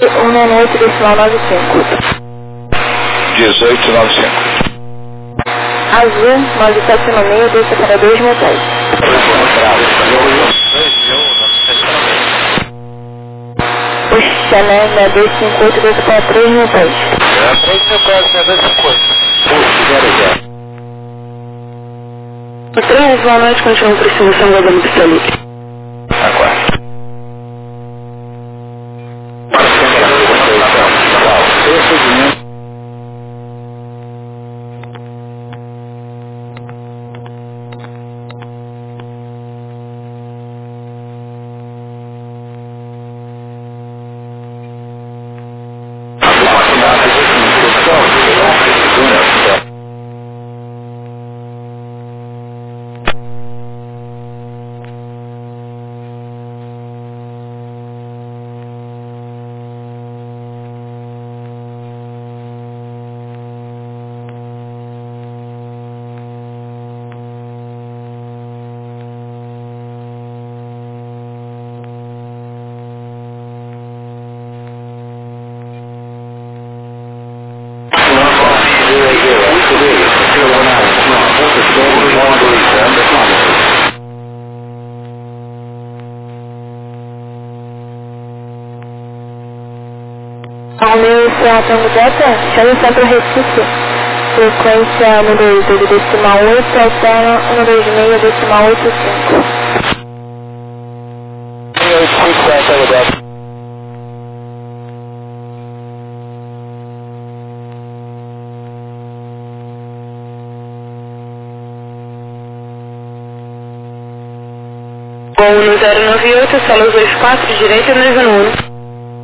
168 decimal 95. 1895. Azul 9796, desça para 2 mil pés. Puxa, né? 6258, desça para 3 mil pés. 3 mil pés, 6258. O trem decimal norte continua por cima, São Guadalho do Felipe. Aguarde. Romeu Serra Tango Delta, chama Centro Recife, frequência 128 decimal 8, alterna 126 decimal 85. 1850, Tango Delta. Gol 1098, salas 24, direita 911.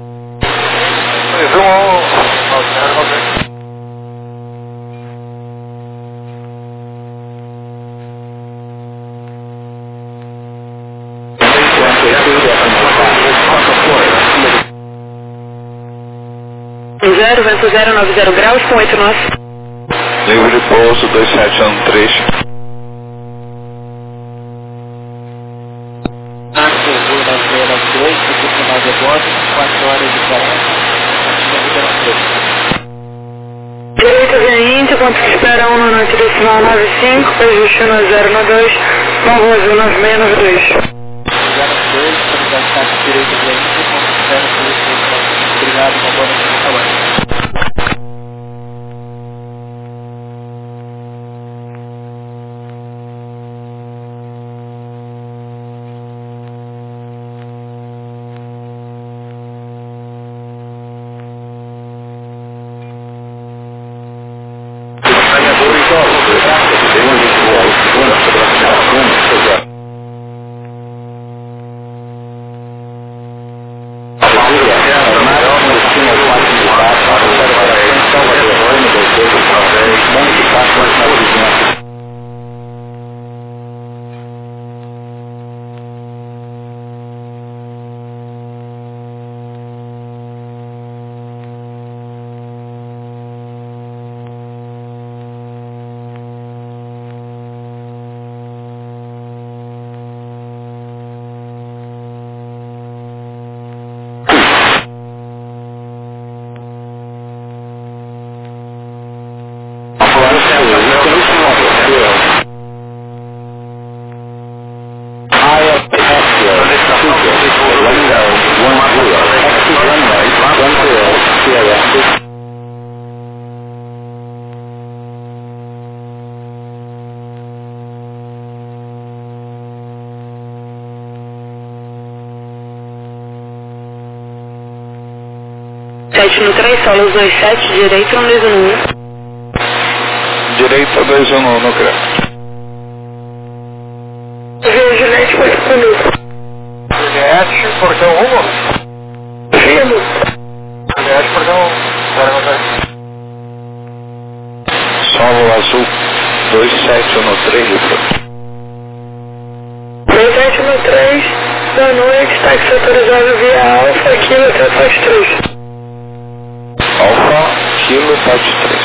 Vento 090 graus com 8 nós. Livre de pouso 2713. Axel 9098, final de bordo, 4 horas e 40. Direita V20, ponto de espera 1 na noite decimal 95, ajuste 1092, Novo Azul 9692. 02, estabilidade direita V20, ponto de espera 3, obrigado, uma boa noite, trabalho. No 3, solos 27, direito 211. Direita 211 no crédito. Juliette, pode comigo. Juliette, portão 1. Vimos. Juliette, portão 0. Solo azul 271 livro. 2713, da noite, táxi autorizado via Alfa, Kilo até Tax 3. Alfa, Kilo, Tax 3.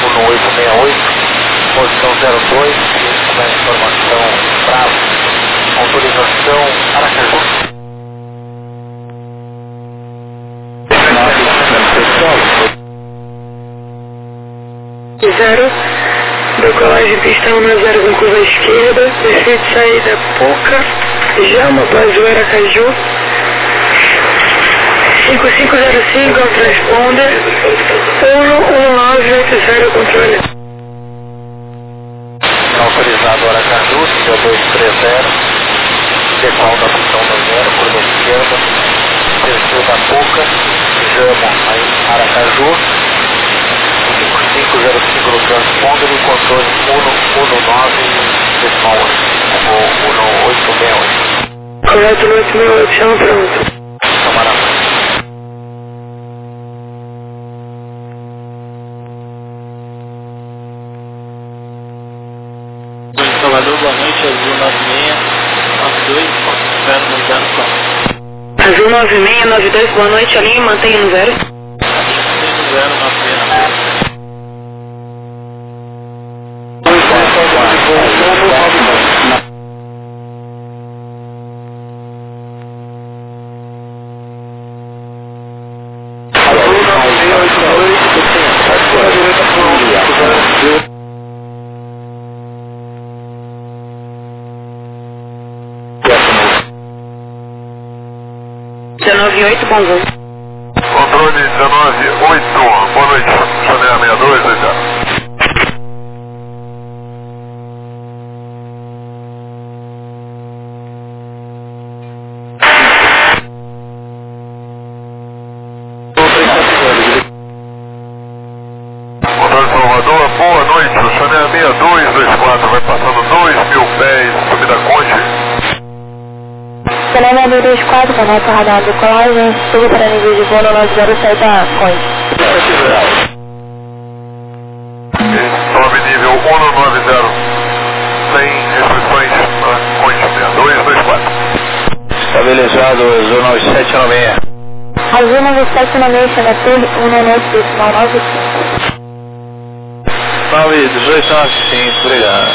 1868, posição 02, com a informação Bravo, autorização Aracaju. Zero, decolagem pistão na 0 com curva esquerda, descer de saída Puca, Jama, Brasil Aracaju. 5505 ao transponder, 11980 controle. Autorizado Aracaju, 230, decola da pistão no 0, curva esquerda, desceu da Puca, Jama, Aracaju. 5505 no transponder e controle 119,8, ou 1868. Correto, 1868, chama pronto. Camarada. Salvador, boa noite, Azul 96, 92, 0 no 0. Azul 9692, boa noite, a linha mantenha no 0. A linha mantém no 0, 96 na frente. Bom voo. Controle 198, boa noite, Chanel 62, Controle Salvador, boa noite, o Chanel 6224, vai passando 2.000 pés, subida Conte. Chanel 6224, com a nossa radar de decolagem, suba para nível de voo no 907 da Conte. Sobe nível 190, sem restrições na Conte, 6224. Estabilizado, Azul 9796. Azul 9796, Chanel 198,95. 91895, obrigado.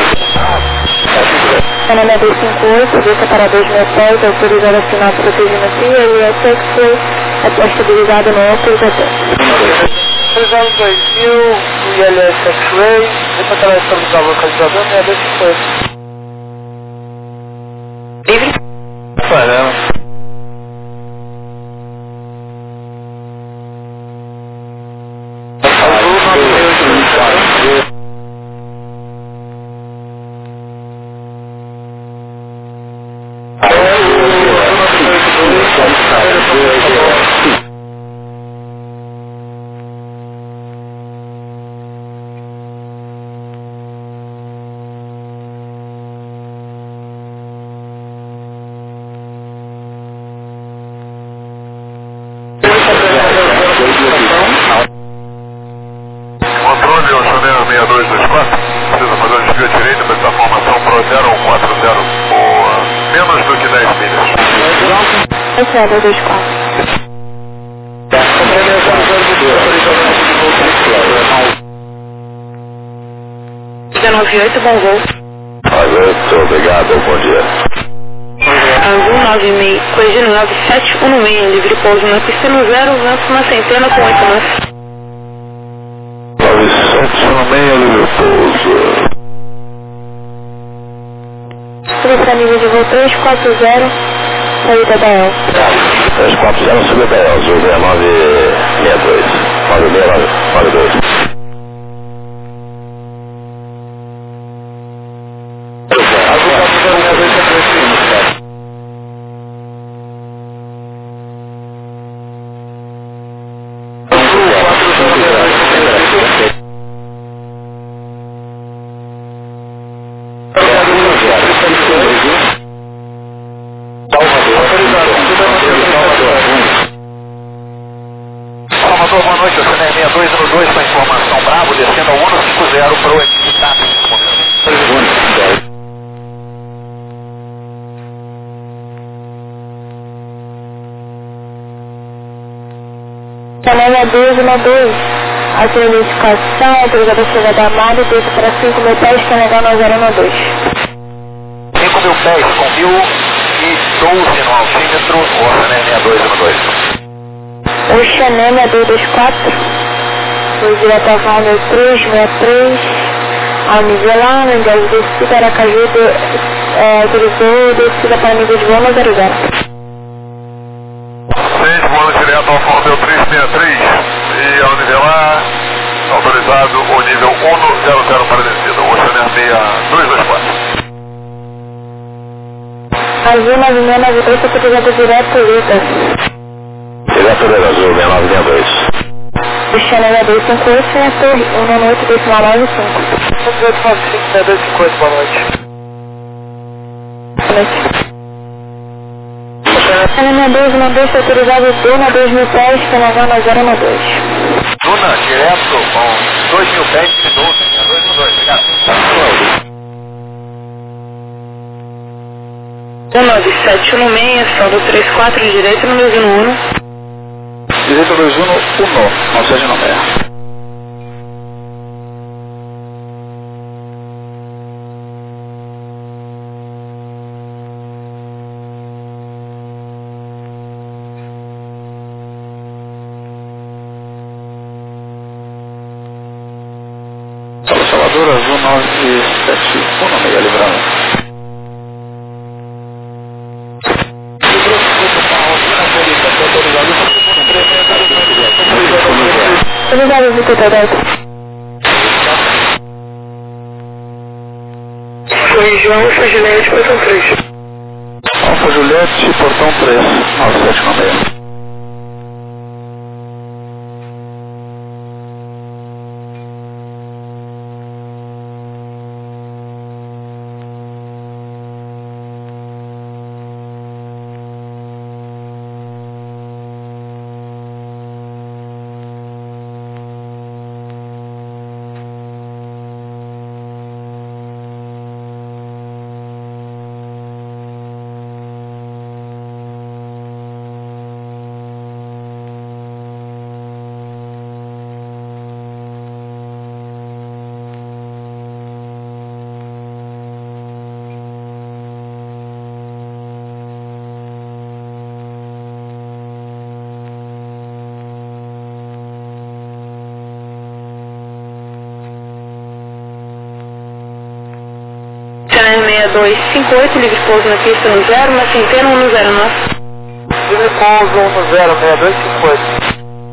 Chanel 258, desça para 2.000 pés, autorizado a assinar protegimetria e até que foi estabilizado no autorização. 32000, ILS X-Ray, depois ela estabilizar o localizador, minha vez que foi. Livre? Paramos. Controle, o Chanel 6224, precisa fazer um desvio direito para essa formação Pro 0140, menos do que 10 milhas. Esse é o 224. 98, bom voo. Muito obrigado, bom dia. Azul 96, corrigindo 9716, livre pouso na pista no 0, vento na centena com 8 nós. 996, livre pouso. Suba para nível de voo 340, saída da El. 340, subida da El, Azul 6962. 9692. Salvador, boa noite, você é 6212 para informação Bravo, descendo ao 150 para o TAP nesse momento. Chanel 1212, Aqui a identificação, autorizada a chegada da Amada, desce para 5.000 pés, que é legal na 012. 5.000 pés, com 1.012 no altímetro, Oceanem 6212. Oceanem 6224. Foi direto ao Val 363. Ao nivelar, no endeavor de descida, Aracaju, autorizou descida para nível de voo no 00. 6 voando direto ao Val 363 e ao nivelar, autorizado o nível 100 para descida, Oceanem 6224. Azul 9693, autorizado direto, Lucas. Direto do Azul 6962. Oceanem 258, sem a torre, 198,95. 258, boa noite. Boa noite. Oceanem 212, autorizado Duna 2.000 pés, que é legal na 012. Duna, direto com 2.000 pés de 12, 212, obrigado. Duna 716, saldo 34, direito no 211. Direito 211, não seja no meio. Salvador, Azul 971, livrando. Obrigado, Vitor Teodoro. Foi João, Alfa Juliette, portão 3. Alfa Juliette, portão 3, 9796. Oceanem 6258, livre pouso na pista no 0, na centena 1 no 09. Livre pouso 1 no 0, 6258.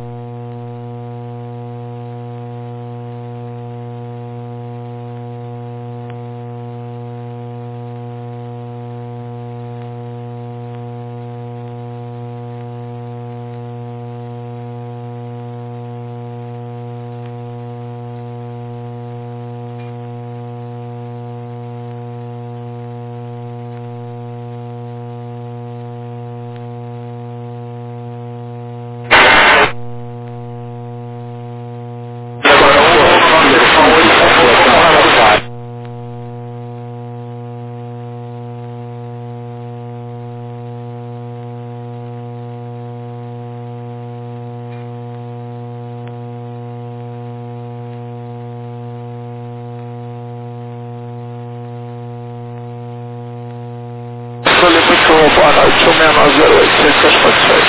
Boa noite, 16908, sem satisfações.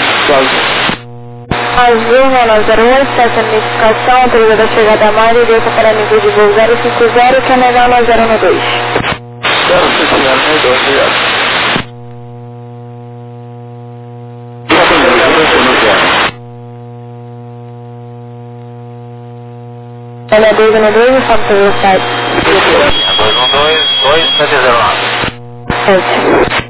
Azul 908, essa identificação, autorizada a chegada da Mari, desça para nível de voo 050, que é legal na 012. 050, obrigado. Ela é 212, só para o seu site. 212, 209.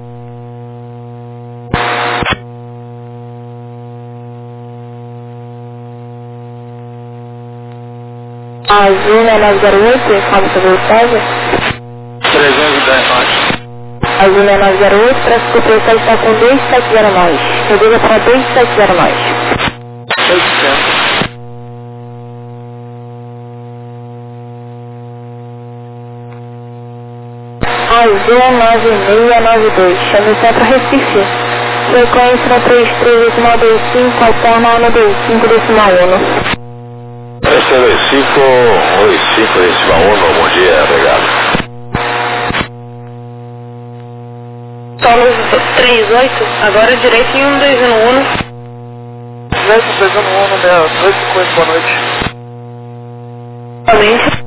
Azul 908, informa sobre o César. 310 norte. Azul 908, para se completar está com 270 mais. Reduza para 270 mais. 800. Azul 9692, chame para Recife. Frequência 33,25, alterna 95,1. 25, Recife 1, bom dia, obrigado. Paulo 38, agora direito em 1211. Direito 1211, 258, boa noite. Somente.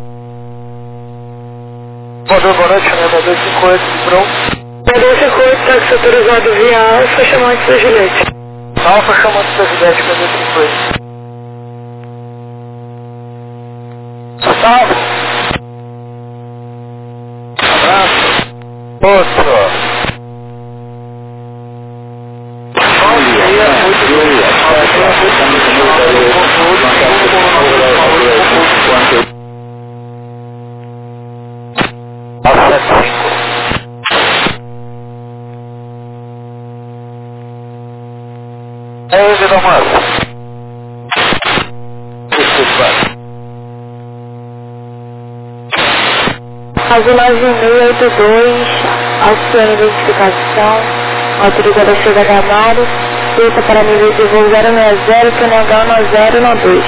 Boa noite, né? 258, Librão. 258, táxi autorizado via Alfa, chamante da Juliette. Alfa, chamante da Juliette, 258. Salve. Abraço. Outro. Aí, Vida Massa. Azul 9682, auxiliando identificação, autorizada a chegada a Mário, pista para nível de voo 060, PNH 1092.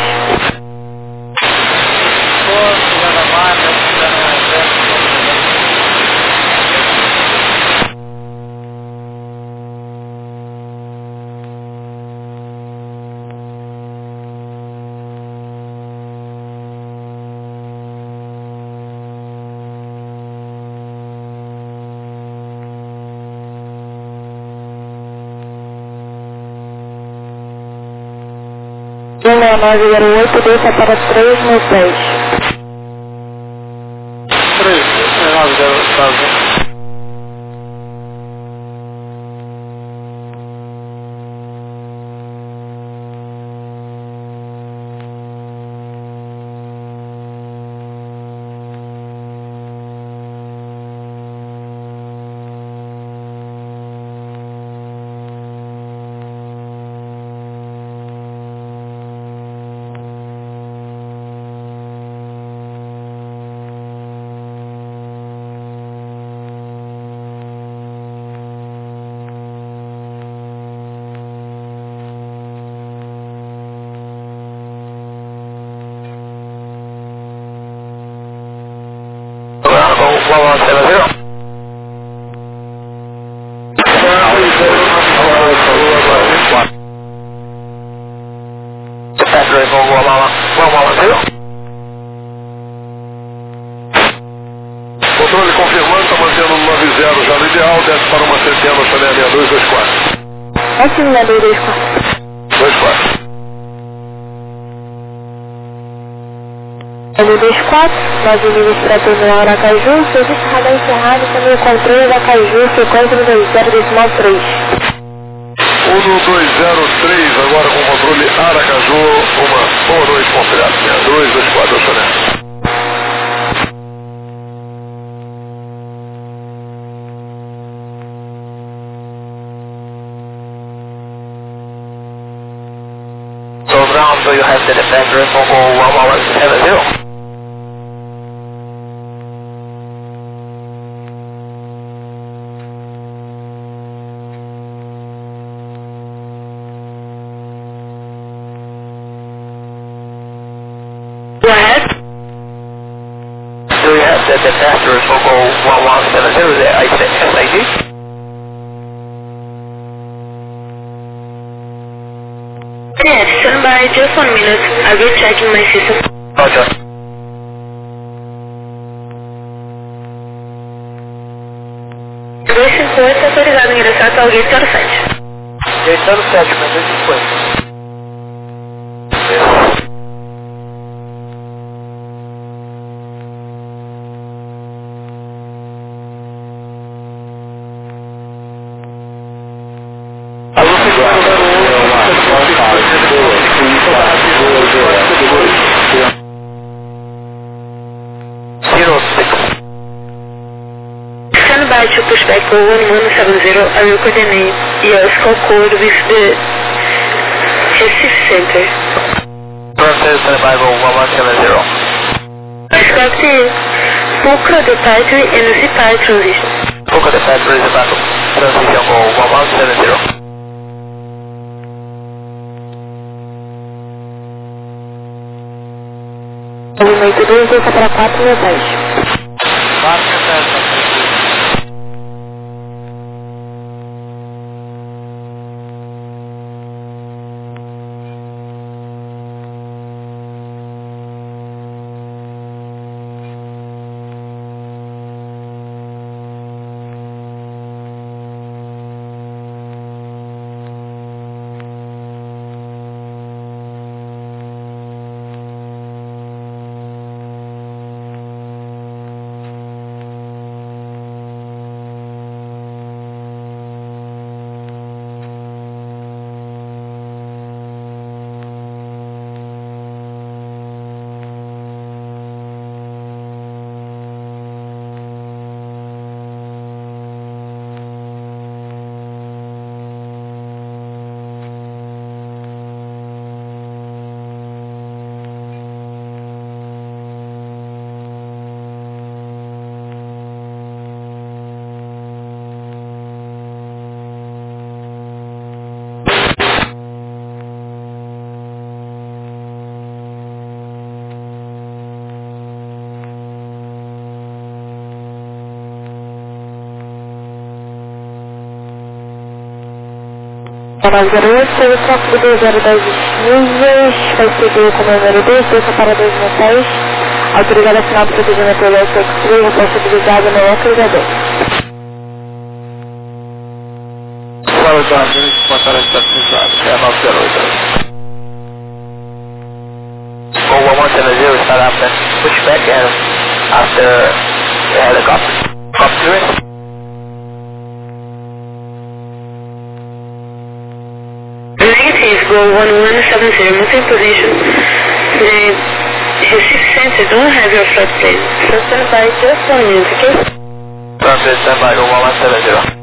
Lima 908, desça para 3 no 10. 3, 908. Controle confirmando, está mantendo no 90 já no ideal, desce para uma centena, Chanel 6224. Antes de 6224. 24. 224, nós unimos para terminar Aracaju, serviço radar encerrado, também o controle da Aracaju, frequência 20.3. 1203, agora com controle Aracaju, uma boa noite, confiado. 6224, Chanel. So you have the defender for 1170. Go ahead. Do you have the defender for 1170, the SID? Yes, stand by just 1 minute. I'll be checking my system. Roger. Autorizado a ingressar para o Gate 07. Gate 07, mas 250. Stand by to push back for 1170. I will coordinate your score code with the Recife Center. Stand by for 1170. Expect Puka departure and Zipar transition. Puka departure is about transition for 1170. 2, desça para 4, 10. 4, 10. Canal 08, seu tráfego 2010 milhas, vai seguir com o número 2, desça para 2010, autorizada a final do procedimento elétrico excluído, possibilidade no localizador. Fala de uma vez, botaram essa precisada, é a 908. Go 170, start after pushback and after the helicopter. Copter. Go 1170, maintain position. The Recife Center don't have your flight plan. So stand by just 1 minute, okay? Stand by, go 1170.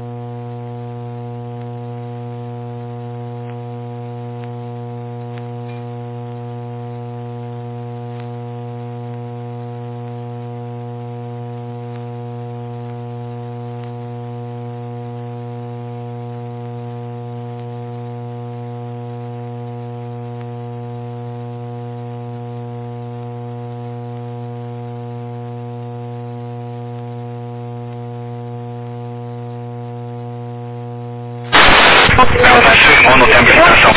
No tempo de estação.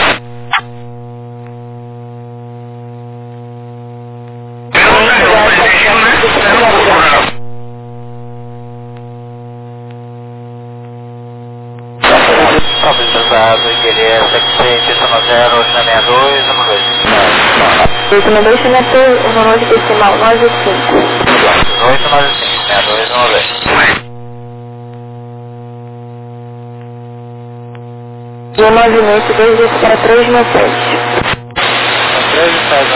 Isso não deixa de ter o número de decimal 95. 895, 62, 92. E o movimento 2 desce para 3 no 7. 3 faz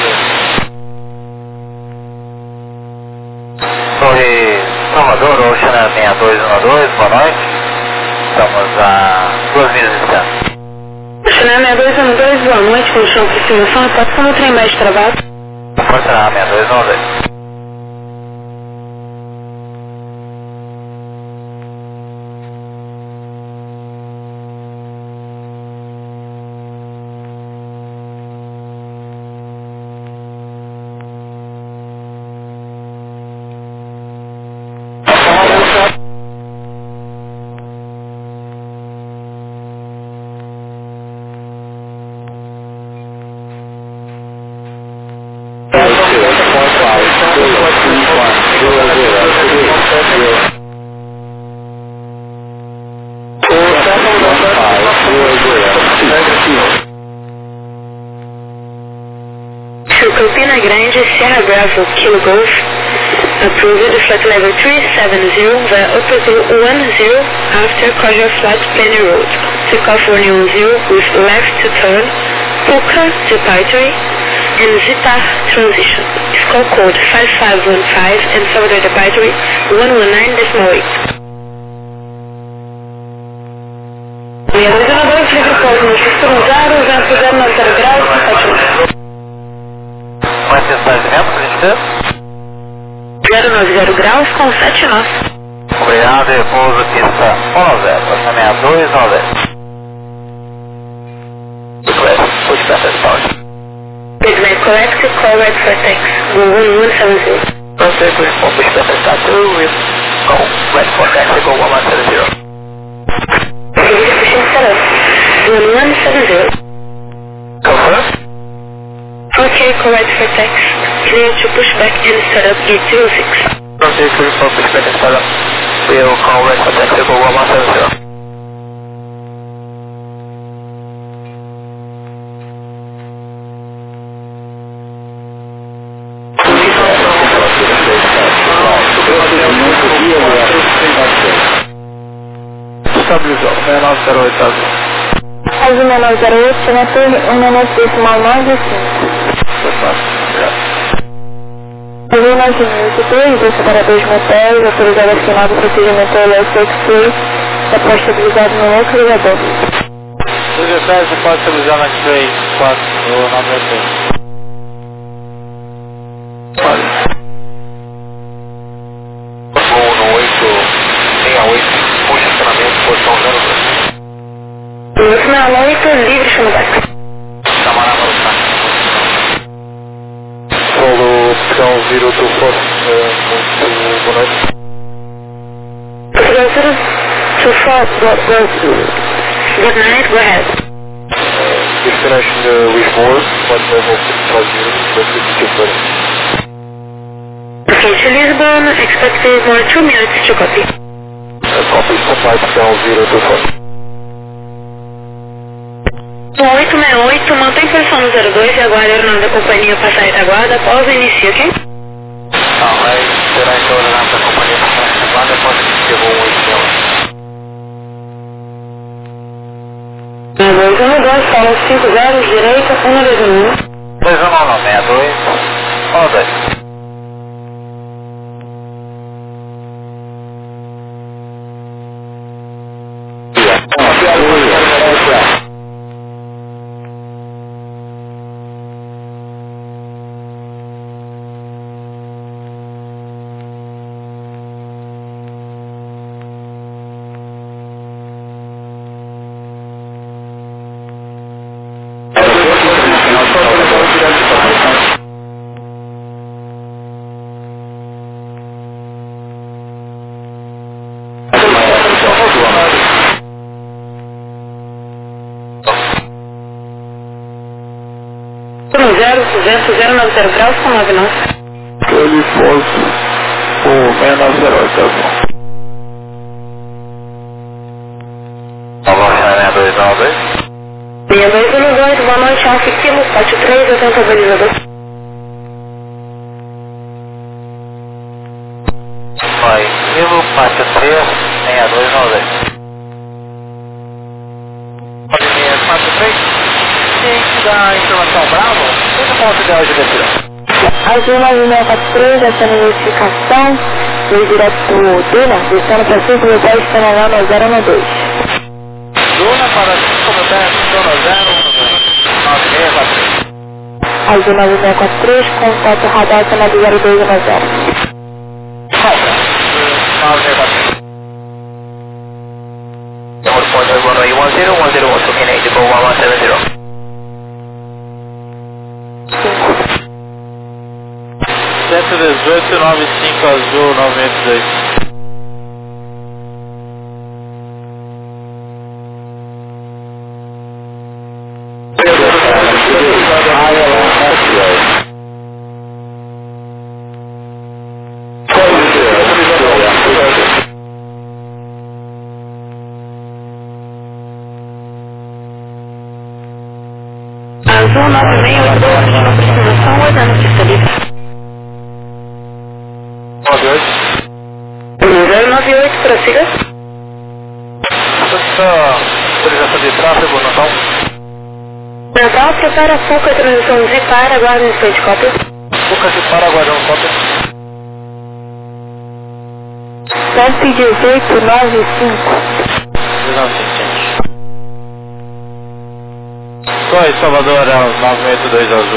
Torre Salvador, Ocean 6212, boa noite. Estamos a 2 milhas de distância. Ocean 6212, boa noite, condição de aproximação, está como o trem mais travado. Ocean 6212. Campina Grande, Sierra Bravo, Kilo Golf, approved flight level 370 via opposite 10 after Cordial Flight Planning Road. Take off running 10 with left to turn, Puka departure, and Zita transition. Score code 5515 and Salvador departure 119.8. E a 292 livre pouso no X-Cruzado, vento 090 graus, 7 Quanto tempo, 090 graus com 7 nós. Obrigado, repouso, pista 10, 6290. Request, push back as far. Segment correct, call right for taxi. Google 170. Proceed to inform Brisbane Star 2 with call right for taxi, go 1170. Pushing setup. 1170. Confirm? Okay, correct for taxi. Clear to push back and set up gate 06. Proceed to inform Brisbane Star 2 will call right for taxi, go 1170. Estabilizou, 6908 azul. Azul menor 08, Senator 1 9 5. Azul 9083, vou separar 2 motéis, autorizado a assinar o procedimento elétrico da pós estabilizado no equilibrador. Os detalhes você pode estabilizar na X-Ray 4 ou 983. Pode. Voo no 868, posicionamento, posição 02. No final 8, livre chama baixo. Camarada no saco. Solo opção 024, muito boa noite. Opção 024, good night, go ahead. Destination Lisboa, pode levar para o Okay, to Lisbon, expected more 2 minutes to copy. Copy, supply opção 024. 868, mantém posição no 02 e aguarde a aeronave da companhia passar a retaguarda após o início, ok? Vai esperar então a aeronave da companhia passar a retaguarda após que chegou um 8 dela. 212, fala 50, direita, 121. 2199, 62, 12. Por 090 graus com 99. Ele fosse o 6908, tá bom. Vamos lá, 6292. 6212, boa noite, Alfa Kilo, 43, eu tenho o estabilizador. Vai, Kilo, parte 3, 6292. Pode vir, parte 3. Ciente da informação Bravo, tem um ponto ideal de descida. Azul 9643, essa notificação, veio direto do Duna, descendo para 5 mil pés, está na 012. Duna para 5 mil pés, Duna 09643. Azul 9643, contato radar, está na 0210. Calma, 9643. Number point 101, terminate, go 1170. 11895 azul 982. Azul 9682, aproximação, aguardando pista livre. 098, prossiga. Autorização de tráfego, Natal. Natal, prepara a FUCA, transição de para, aguarda em frente, cópia. FUCA de para, aguardando cópia. 11895. 1900. Oi, Salvador, é o 982 azul.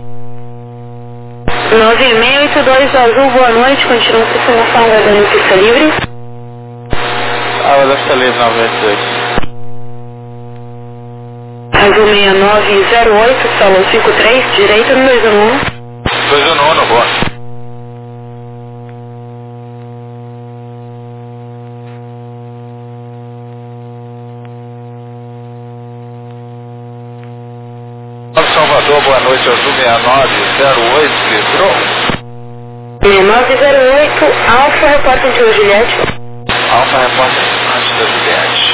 9682 azul, boa noite, continua com informação, aguardando pista livre. Ah, deve estar livre 982. Azul 6908, salão 53, direita no 211. 211, boa. Salvador, boa noite, Azul 6908, litrou. 6908, Alfa, repórter de Juliette. Alfa, repórter antes da Juliette.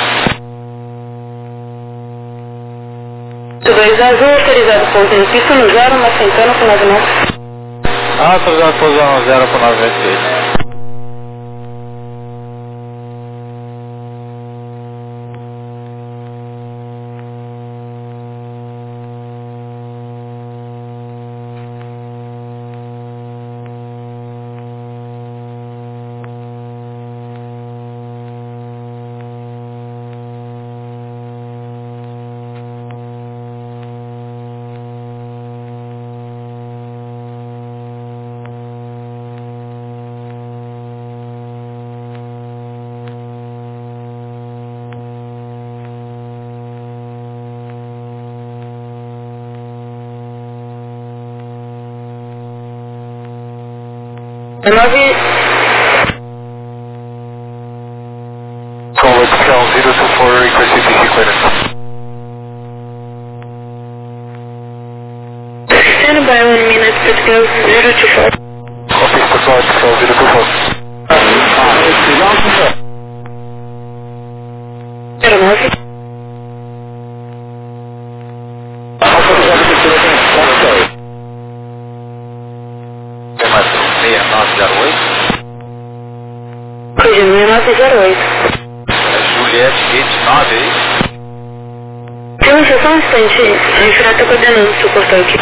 2 Azul, autorizado pouso no piso no 0, uma Centana com 99. Autorizado pouso no 0 com 96. Conversão 024, request CTC clearance. Stand by 1 minute, Portugal 024. Copy, Portugal 024. 09. Tem mais um 6908. Corrija 6908. Juliette 29 aí. Tem só um instante, a gente já está coordenando o seu portão aqui.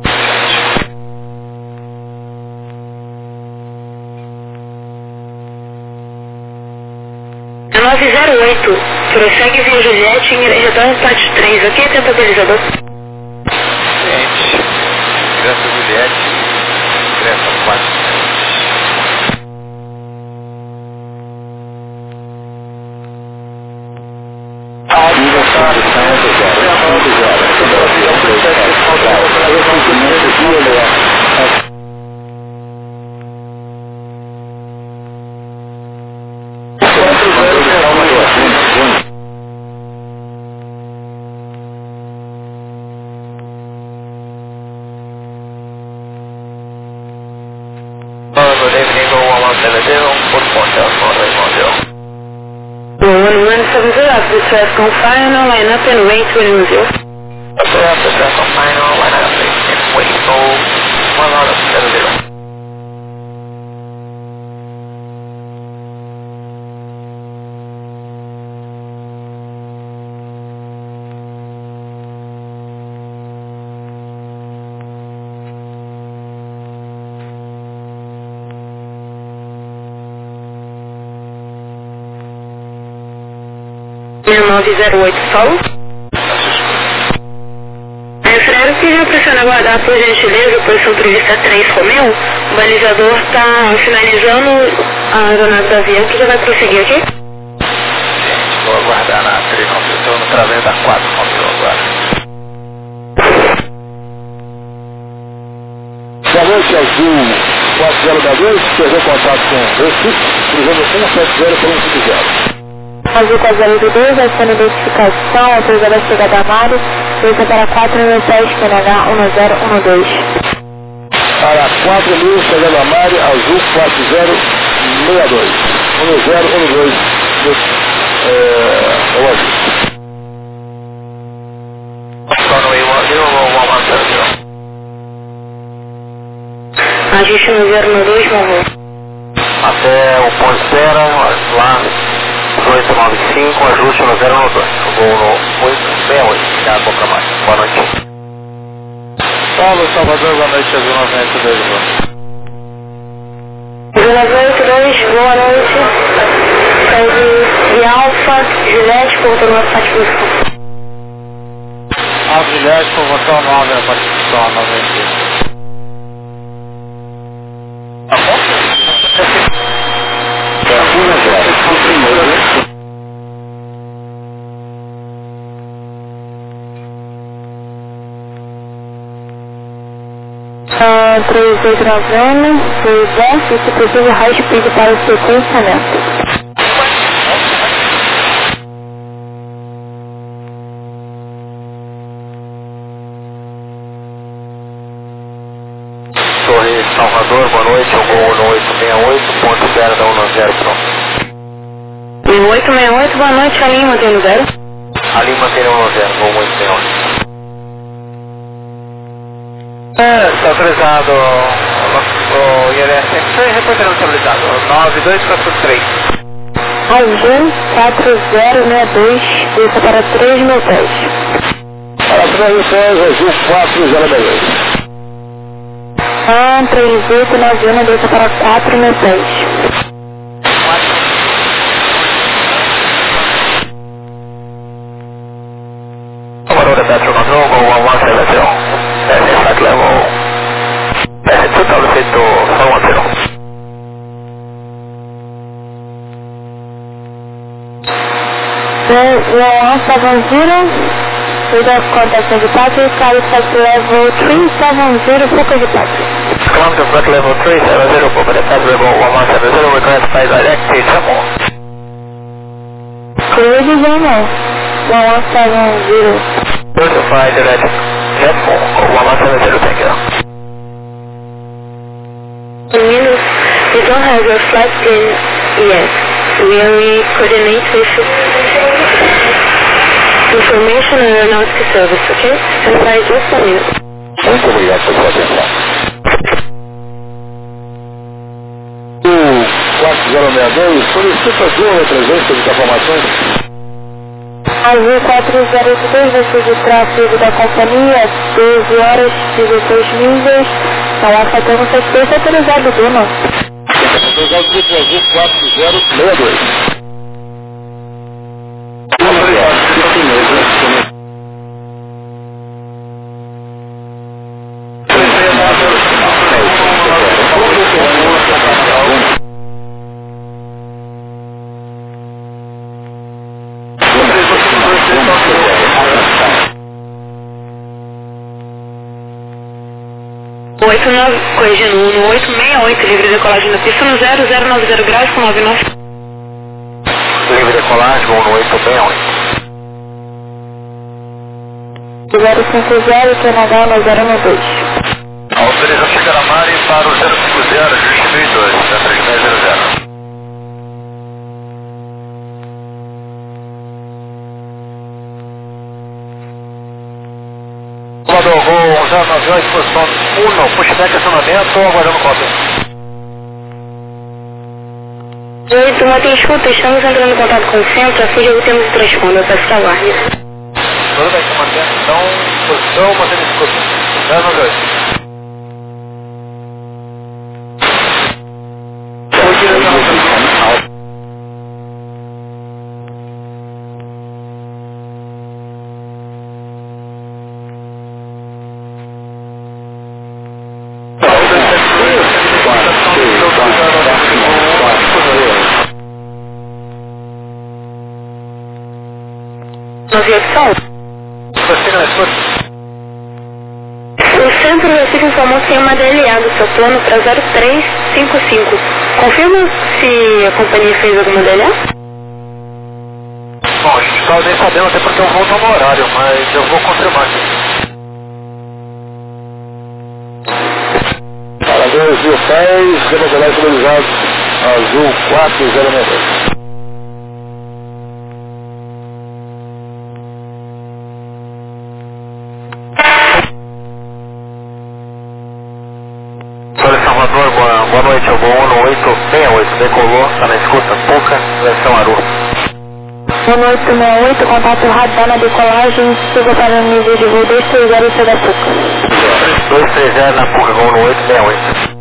É 908, prossegue via Juliette em direção parte 3, ok? Tempo atualizador. Gente, Graça Juliette, Graça 4. Press final, line up and wait when you do. Press final, line up and wait for 170. É 908 solo. Freire, que já pressiona aguardar por gentileza, posição prevista 3 Romeu. O balizador está finalizando a aeronave do avião que já vai prosseguir aqui. Gente, vou aguardar na 3 Romeu, estou no travesso da 4 Romeu agora. Boa noite, Azul 4022, perdeu contato com Recife, cruzando 170 por 150. Azul 402, acionando identificação, autorizada a chegada a Mário, desde para 4.007, PNH 1012. Para 4.000, chegando a Mário, Azul 4062. 1012, é o Azul. Ajuste no 012, morreu. Até o ponto Espera, lá 895, ajuste no 012. Vou no 868, já boca mais. Boa noite. Paulo, Salvador, boa noite, Azul 982, Azul 982, boa noite. Segue de Alfa, Juliette, voltando na participação. Alfa Juliette, convocação 9 na participação, 96. Tá bom? 3890, foi bom, se precisa high speed para o sequenciamento. Torre Salvador, boa noite, eu vou no 868, ponto 0 da 10 pronto. E 868, boa noite, a linha mantém no 0? A linha mantém no 10, vou 868. Está autorizado o ILS, foi reportando estabilizado, 9243. Azul 4062, desça para 3 mil pés. Para 3 mil pés, Azul 4062. 3891, desça para 4 mil pés. Aurora Metro Control, go 117, flight level, total feito 110. With the contact and departure, flight level 370, focus departure. Come to flight level 370, focus departure level 1170, request flight direct to Jammu. Clear to Jammu, 1170. Clear to fly direct Jammu, 1170, thank you. We don't have your flight plan yet. We only coordinate with information and aeronautic service, okay? And by just a minute. Muito obrigado pela sua atenção. O 4062 solicita a presença de informações. Azul 4082, você de tráfego da companhia, 12 horas, 16 milhas. Então, afetando o sequência autorizado do não. Autorizado do Azul 4062. Corrigindo, no 868, livre decolagem na pista no 0090 graus com 99. Livre decolagem, vou no 868. 050, QNH no 092. Autoriza chegar a Mari para o 050, ajuste 2, 3600. Salvador, voo 098, posição 1, pushback acionamento, aguardando cópia. 8, mantém escuta, estamos entrando em contato com o centro, assim já temos o transponder, peço da guarda. Tudo bem, comandante, então, posição, mantendo escuta. 098. O centro recebe informação que tem uma DLA do seu plano para 0355. Confirma se a companhia fez alguma DLA? Bom, a gente não estava nem sabendo até porque eu volto no horário, mas eu vou confirmar aqui. Para 2010, decolagem autorizado, Azul 4092. Salvador, boa noite, eu vou no 868, decolou, está na escuta, Puca, direção Aru. 1868, contato radar na decolagem, siga para o nível de voo 230 e da Puca. 230 na Puca, vou no 868.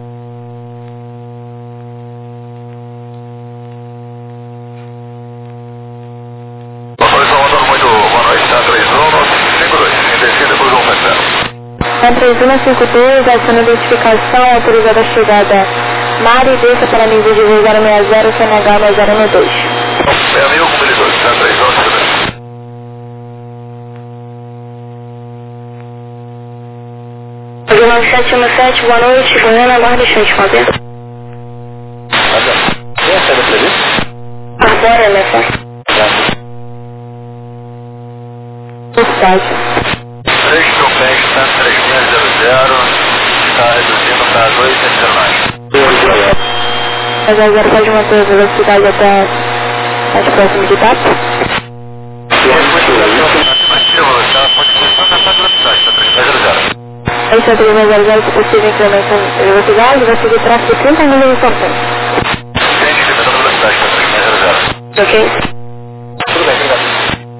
Salvador, muito boa noite, tá 3152, em descida por João Pedro. Na 3152, aciona a identificação, autorizada a chegada. Mari, desça para nível de voo 060, CNH 012. É amigo com militante, tá 3152. 9717, boa noite, Goiânia, aguarda chute, pode ver? Quem é a saída prevista? Barbora, né, pai? Estágio. 3 que eu pego, tá 3600, está reduzindo para 2 mais. 0 pode manter a velocidade até mais próximo de TAP? Esse é o 300, se possível, incremento de velocidade, vai seguir tráfego de 30 milhas por cento. Ok? Tudo bem, obrigado.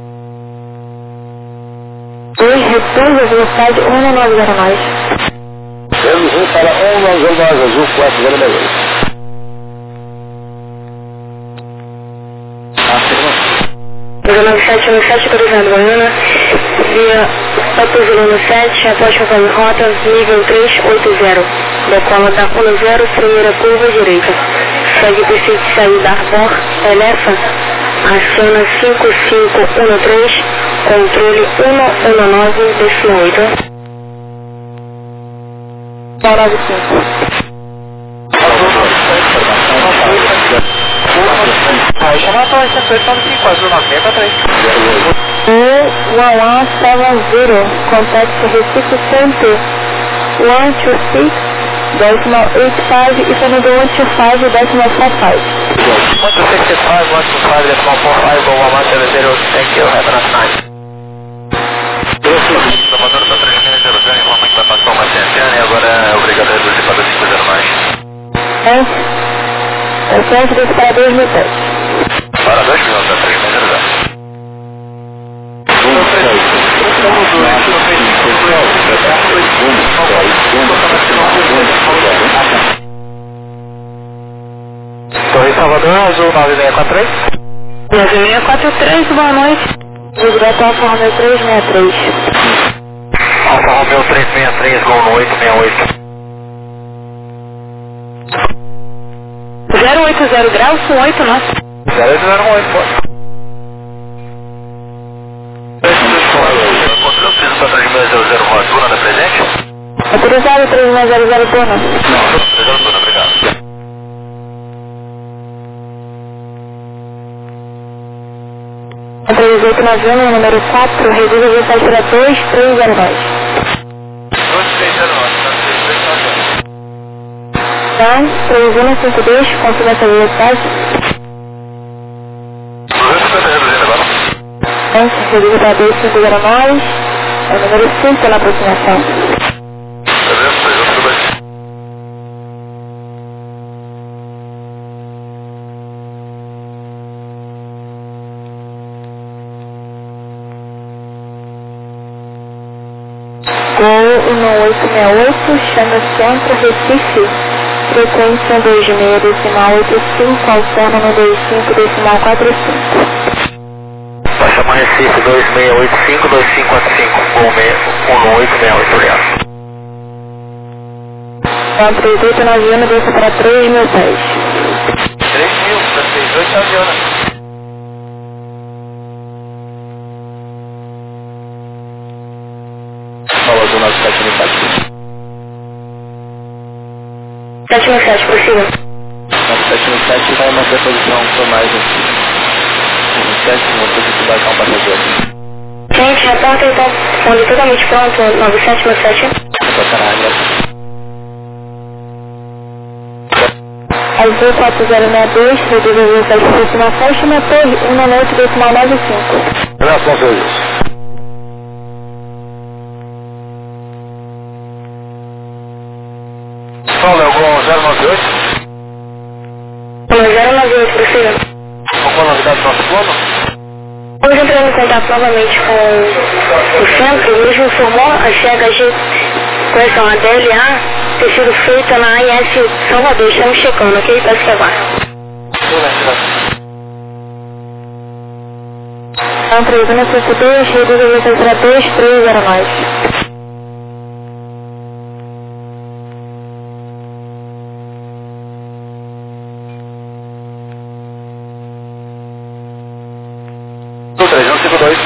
2, reduz a velocidade 1909. Reduziu para 1909, azul 406. Programa 717, cruzando Goiânia, via Pato 7, após fazer rota, nível 380, decola da 10, primeira curva direita. Segue precisa sair da Arbor, Elefa, aciona 5513, controle 119.8. 95. Chama a tua recepção de 5 azul 963. 1170, contact Recife Center, 126, 85, e também do 125, 45. 165, 125, 145, thank you, have a nice night. Estou mandando para 3600, informa que vai passar uma centena e agora é obrigado a reduzir para 5 mais. É frente desse para 2007. Para 2 minutos, a 3600. Torre Salvador, azul 9643. 9643, boa noite. Direto Alfa Romeo 363. Alfa Romeo 363, gol no 868. 080 graus com 8 knots. 0808, pô. Controle, preciso para 3600, azul, nada presente? Autorizado 3600 Tona. Não, 3600, obrigado. Entre 1891, número 4, reduz a velocidade para 2309. 2309, Tá? 3152, confirma essa velocidade. 250 reduzindo agora. Reduz para 2509, é o número 5 na aproximação. Beleza, 352. Gol 1868, chama Centro Recife, frequência 26, decimal 85, autônomo 25, decimal 45. Vai chamar Recife 2685, 2545, gol 1868, obrigado. Então, 3891, desce para 3.000 pés. 3.000, para 68 aviões. Fala do nosso 717. 717, possível. Nosso 717 vai manter a posição por mais um 27, vou ter que baixar um passageiro. Gente, repórter então, onde totalmente pronto, 9717. Pra caralho. Azul 4062, reduz a velocidade de aproximação, chama Torre 198, decimal 95. Relação serviço. São Léo, gol 098. 098, possível. Alguma novidade do nosso plano? Hoje entrando em contato novamente com o centro, o mesmo informou a CHG, correção, a DLA, ter sido feita na AIS Salvador. Estamos checando, ok? Peço que aguarde. Tudo bem, obrigado. Então, 352, reduz a velocidade para 2309. Do 3152.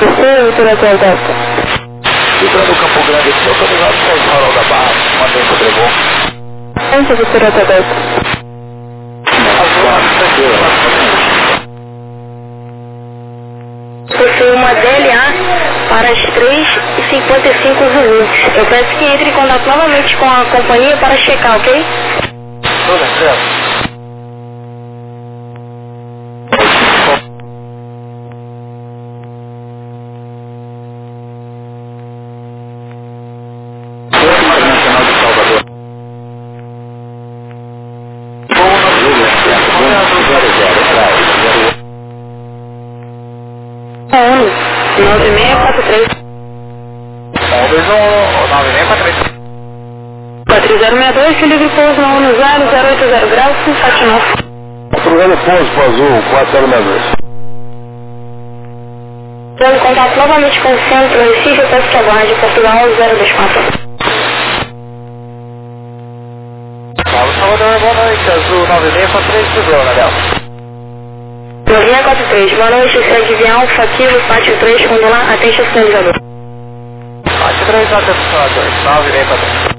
Você, Vitória Hotel Delta. Vitória do Campo Grande, estou caminhando para o Farol da Barra, mandei para o Tregon. Onde, Vitória Hotel Delta? Possui uma DLA para as 3h55 minutos. Eu peço que entre em contato novamente com a companhia para checar, ok? Tudo certo. Ano 9643 4062, se livre pouso no 080 graus, 179. Programa Pouso para Azul 4062. Tendo contato novamente com o centro Recife, eu peço que aguarde Portugal 024. Salvador, boa noite, Azul 9643, tudo, Nadel. 9643, boa noite, segue via Alfa, Kilo, Pátio 3, quando lá, atende o sinalizador. Pátio 3, atenção, 9643.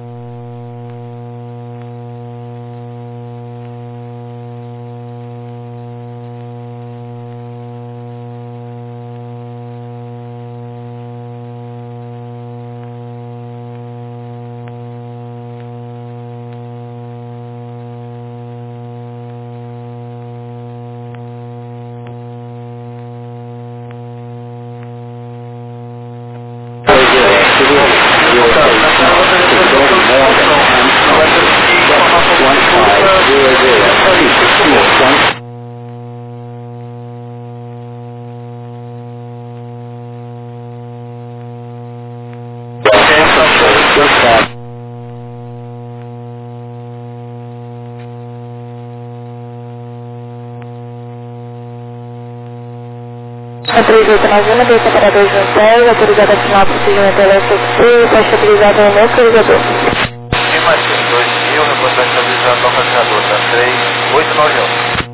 A 3891, desce para 210, autorizada a assinar o procedimento LSFC, está estabilizado no localizador. Sim, Martins, 2000, reportagem estabilizado no localizador, tá 3891.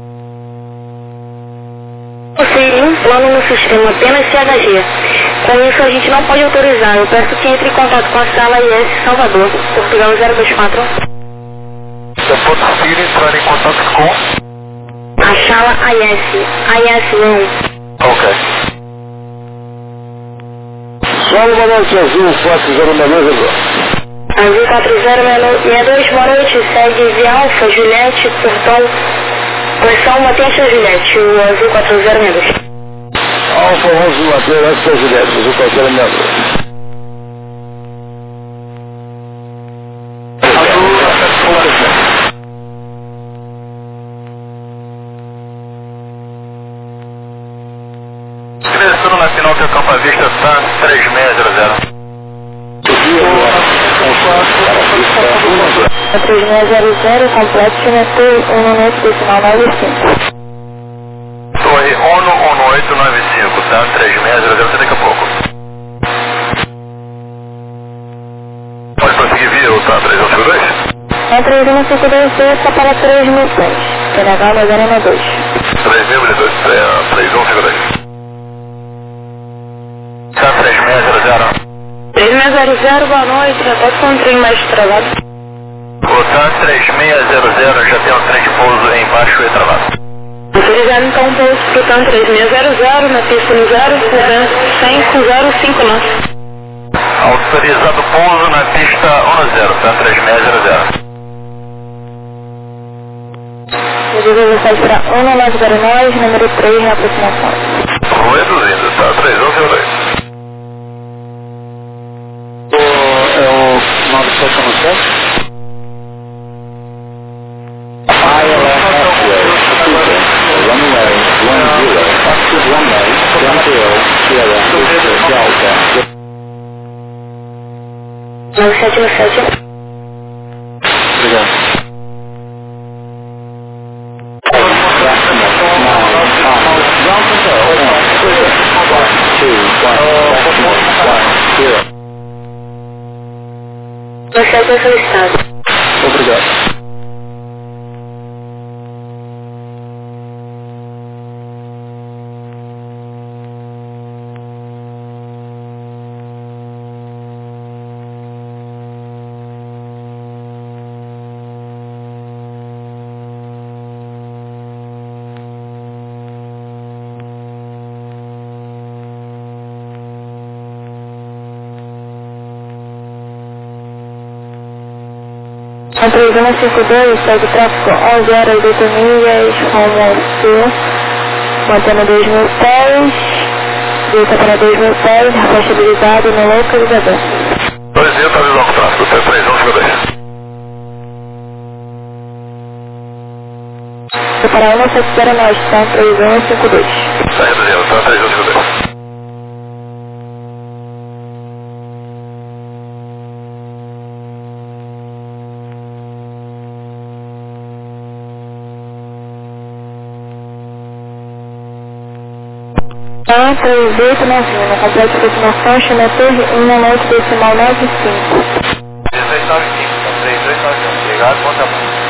Possui um plano no sistema apenas CHG. Com isso a gente não pode autorizar. Eu peço que entre em contato com a sala IS Salvador, Portugal 024. Eu posso ir entrar em contato com? A sala IS 1. Ok. Solo boa noite, Azul 4062. Azul 4062, boa noite. Segue via Alfa, Juliette, Portão. Posição Matheus Juliette, o Azul 4062. Alfa 11 Matheus Juliette, Azul 4062. Direção nacional que é Campo Vista, está 3600. 3600, completo, Chinete, 1 decimal 95. Torre ONU 1895, tá? 3600, daqui a pouco. Pode prosseguir via ou tá? 3152? É 3152, está para 3006. PNH 902. 3002, 3152. Tá 3600. 3600, boa noite, até com um trem mais travado. O TAN 3600 já tem um trem de pouso embaixo e travado. Autorizado então o pouso para o TAN 3600 na pista no 05059. Autorizado pouso na pista 10, TAN 3600. Medida sai para 1909, número 3 na aproximação. Reduzindo, tá? 3102. É o 9797? Não, 717. Obrigado. Você é solicitado. Obrigado. Então 3152, segue o tráfego 11 horas 8 milhas, rumo sul, mantendo 2.000 pés, volta para 2.000 pés, rapaz estabilizado no localizador. 2 tá visão com tráfego, T3152. Para 170 nós, tá 3152. Tá reduzindo, tá 3152. Tá 3891, no complexo de destinação, China Torre 1,95. 3895, então 3891, obrigado, bom trabalho.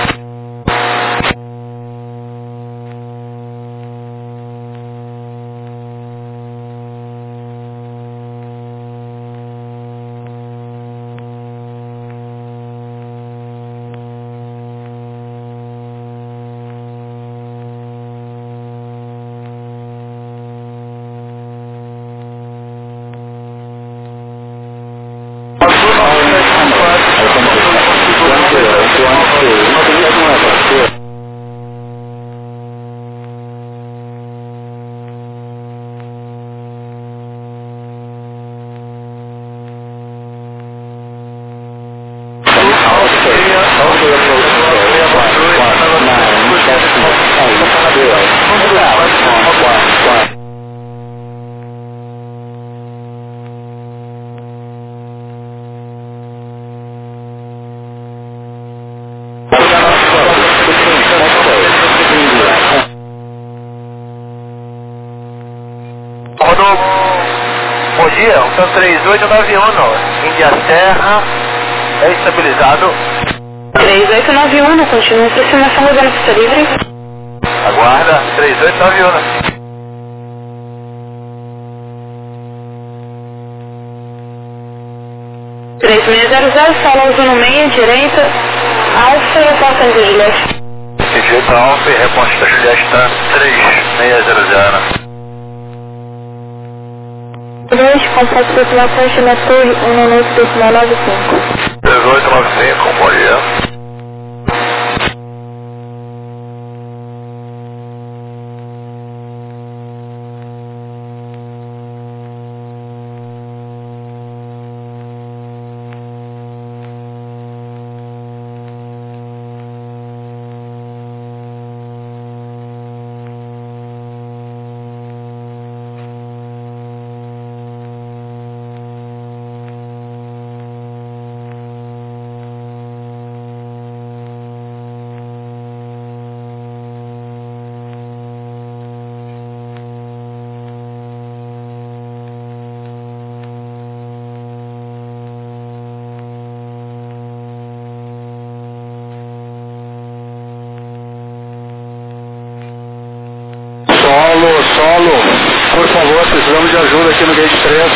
Bom dia, um 3891, Índia Serra, é estabilizado. 3891, continua a aproximação usando pista livre. Aguarda, 3891. Sala usando meia, direita, Alfa e aposta de Juliette. Direita Alfa e reposta da Juliette está 3600. 2, complexo de destinação, China Torre 1,95. 1895, bom dia. Solo, por favor, precisamos de ajuda aqui no gate 3.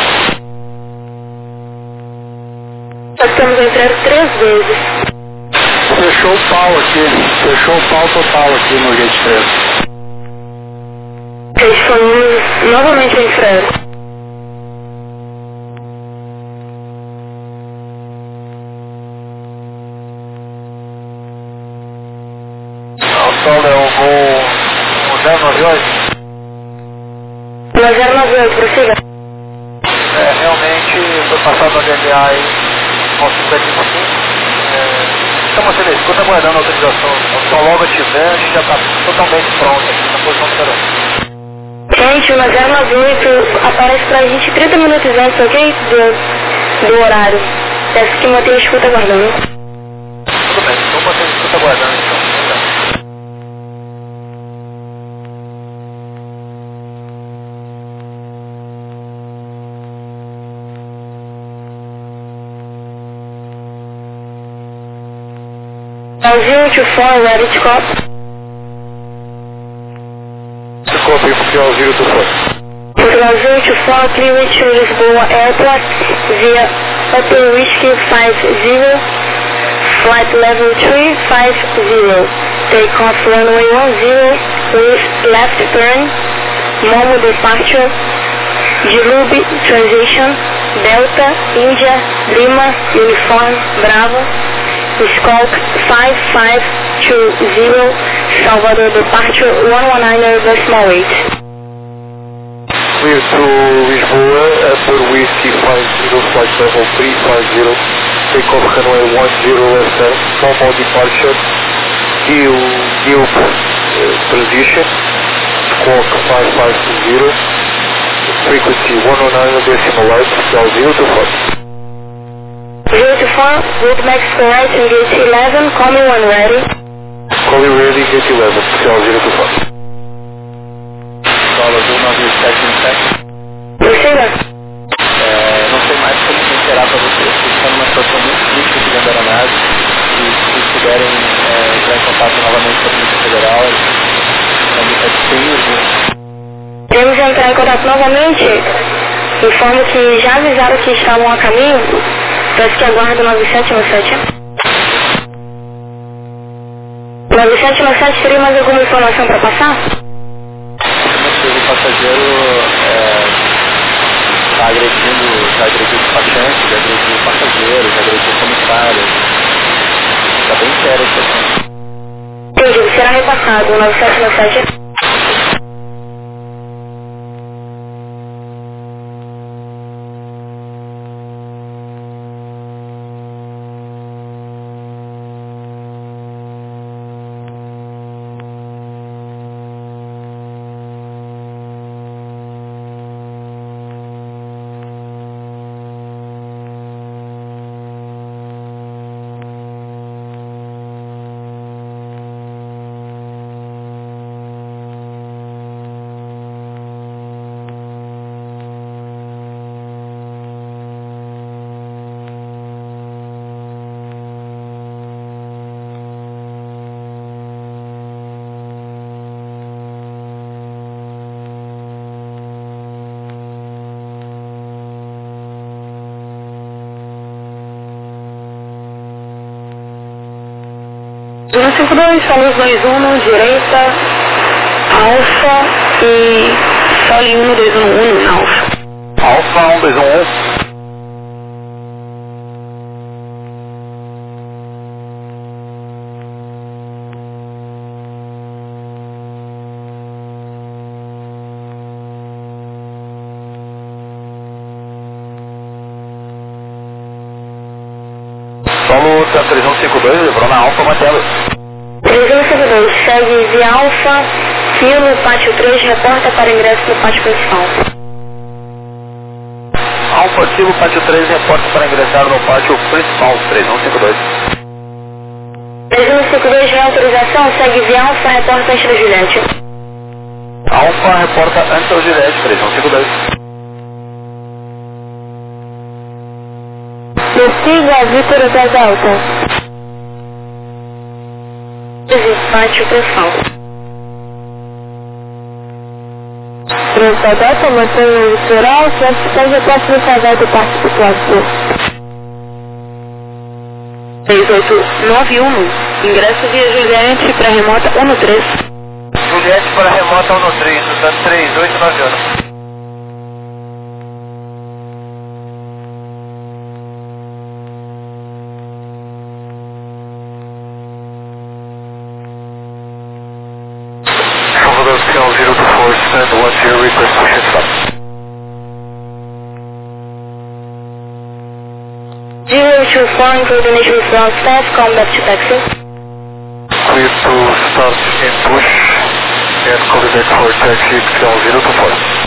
Nós estamos entrando 3 vezes. Fechou o pau total aqui no gate 3. Estamos novamente entrando. O Solo é o voo 098. 098, prossiga. Realmente foi passado a DNA aí, com 55. Estamos sendo escuta aguardando a autorização. Então logo tiver, a gente já está totalmente pronto aqui na posição número 1. Gente, o 098 aparece pra gente 30 minutos antes, ok? Do horário. Peço que mantenha a escuta aguardando. Tudo bem, então mantenha a escuta aguardando então. Brasil to 4, ready to copy. Copy, Portugal 0 to 4. Portugal 0 to 4, clear to Lisboa Airport via Hotel Whiskey 50, flight level 350. Take off runway 10 with left turn, Momo departure, Dilube transition, Delta, India, Lima, Uniform, Bravo. Squawk 5520, Salvador Departure 119.8. Clear to Lisboa, Upper Whiskey 50, flight level 350, takeoff runway 10 left turn, normal departure, due position, Squawk 5520, frequency 109.8, scale 0 to 4. 0 to 4, route Mexico right and gate 11, call me when ready. Call me ready, gate 11, scale 0 to 4. Fala, do navio 717. Prossiga. Não sei mais como reiterar para vocês, vocês estão numa situação muito crítica aqui dentro da aeronave, e se puderem entrar em contato novamente com a Polícia Federal, é bem urgente. Podemos entrar em contato novamente. Informo que já avisaram que estavam a caminho. Peço que aguarde 9797. 9797, teria mais alguma informação para passar? O passageiro está agredindo o despachante, agrediu o passageiro, agrediu o comissário. Está bem sério isso aqui. Entendi, será repassado 9797. No 52, Solos 21, direita, Alfa e Soli 1211, Alfa. Alfa 1211. Solo 3152, livrou na Alfa Martelo. 3152, segue via Alfa, Kilo, pátio 3, reporta para ingresso no pátio principal. Alfa Kilo, pátio 3, reporta para ingressar no pátio principal, 3152. 3152, vem autorização, segue via Alfa, reporta antes da Juliette. Alfa, reporta antes da Juliette, 3152. Prossiga, Vitor das Altas. Pátio principal. Pronto, Delta, mantém o litoral, sempre seja próximo casal do Parque do Plato. 6891, ingresso via Juliette para remota 13. Juliette para remota 13, usando 3891. Scale 0 to 4, stand 10, request push stop. 024, in coordination with ground staff, come back to taxi. Clear to start in push and call back for taxi, scale 0 to 4.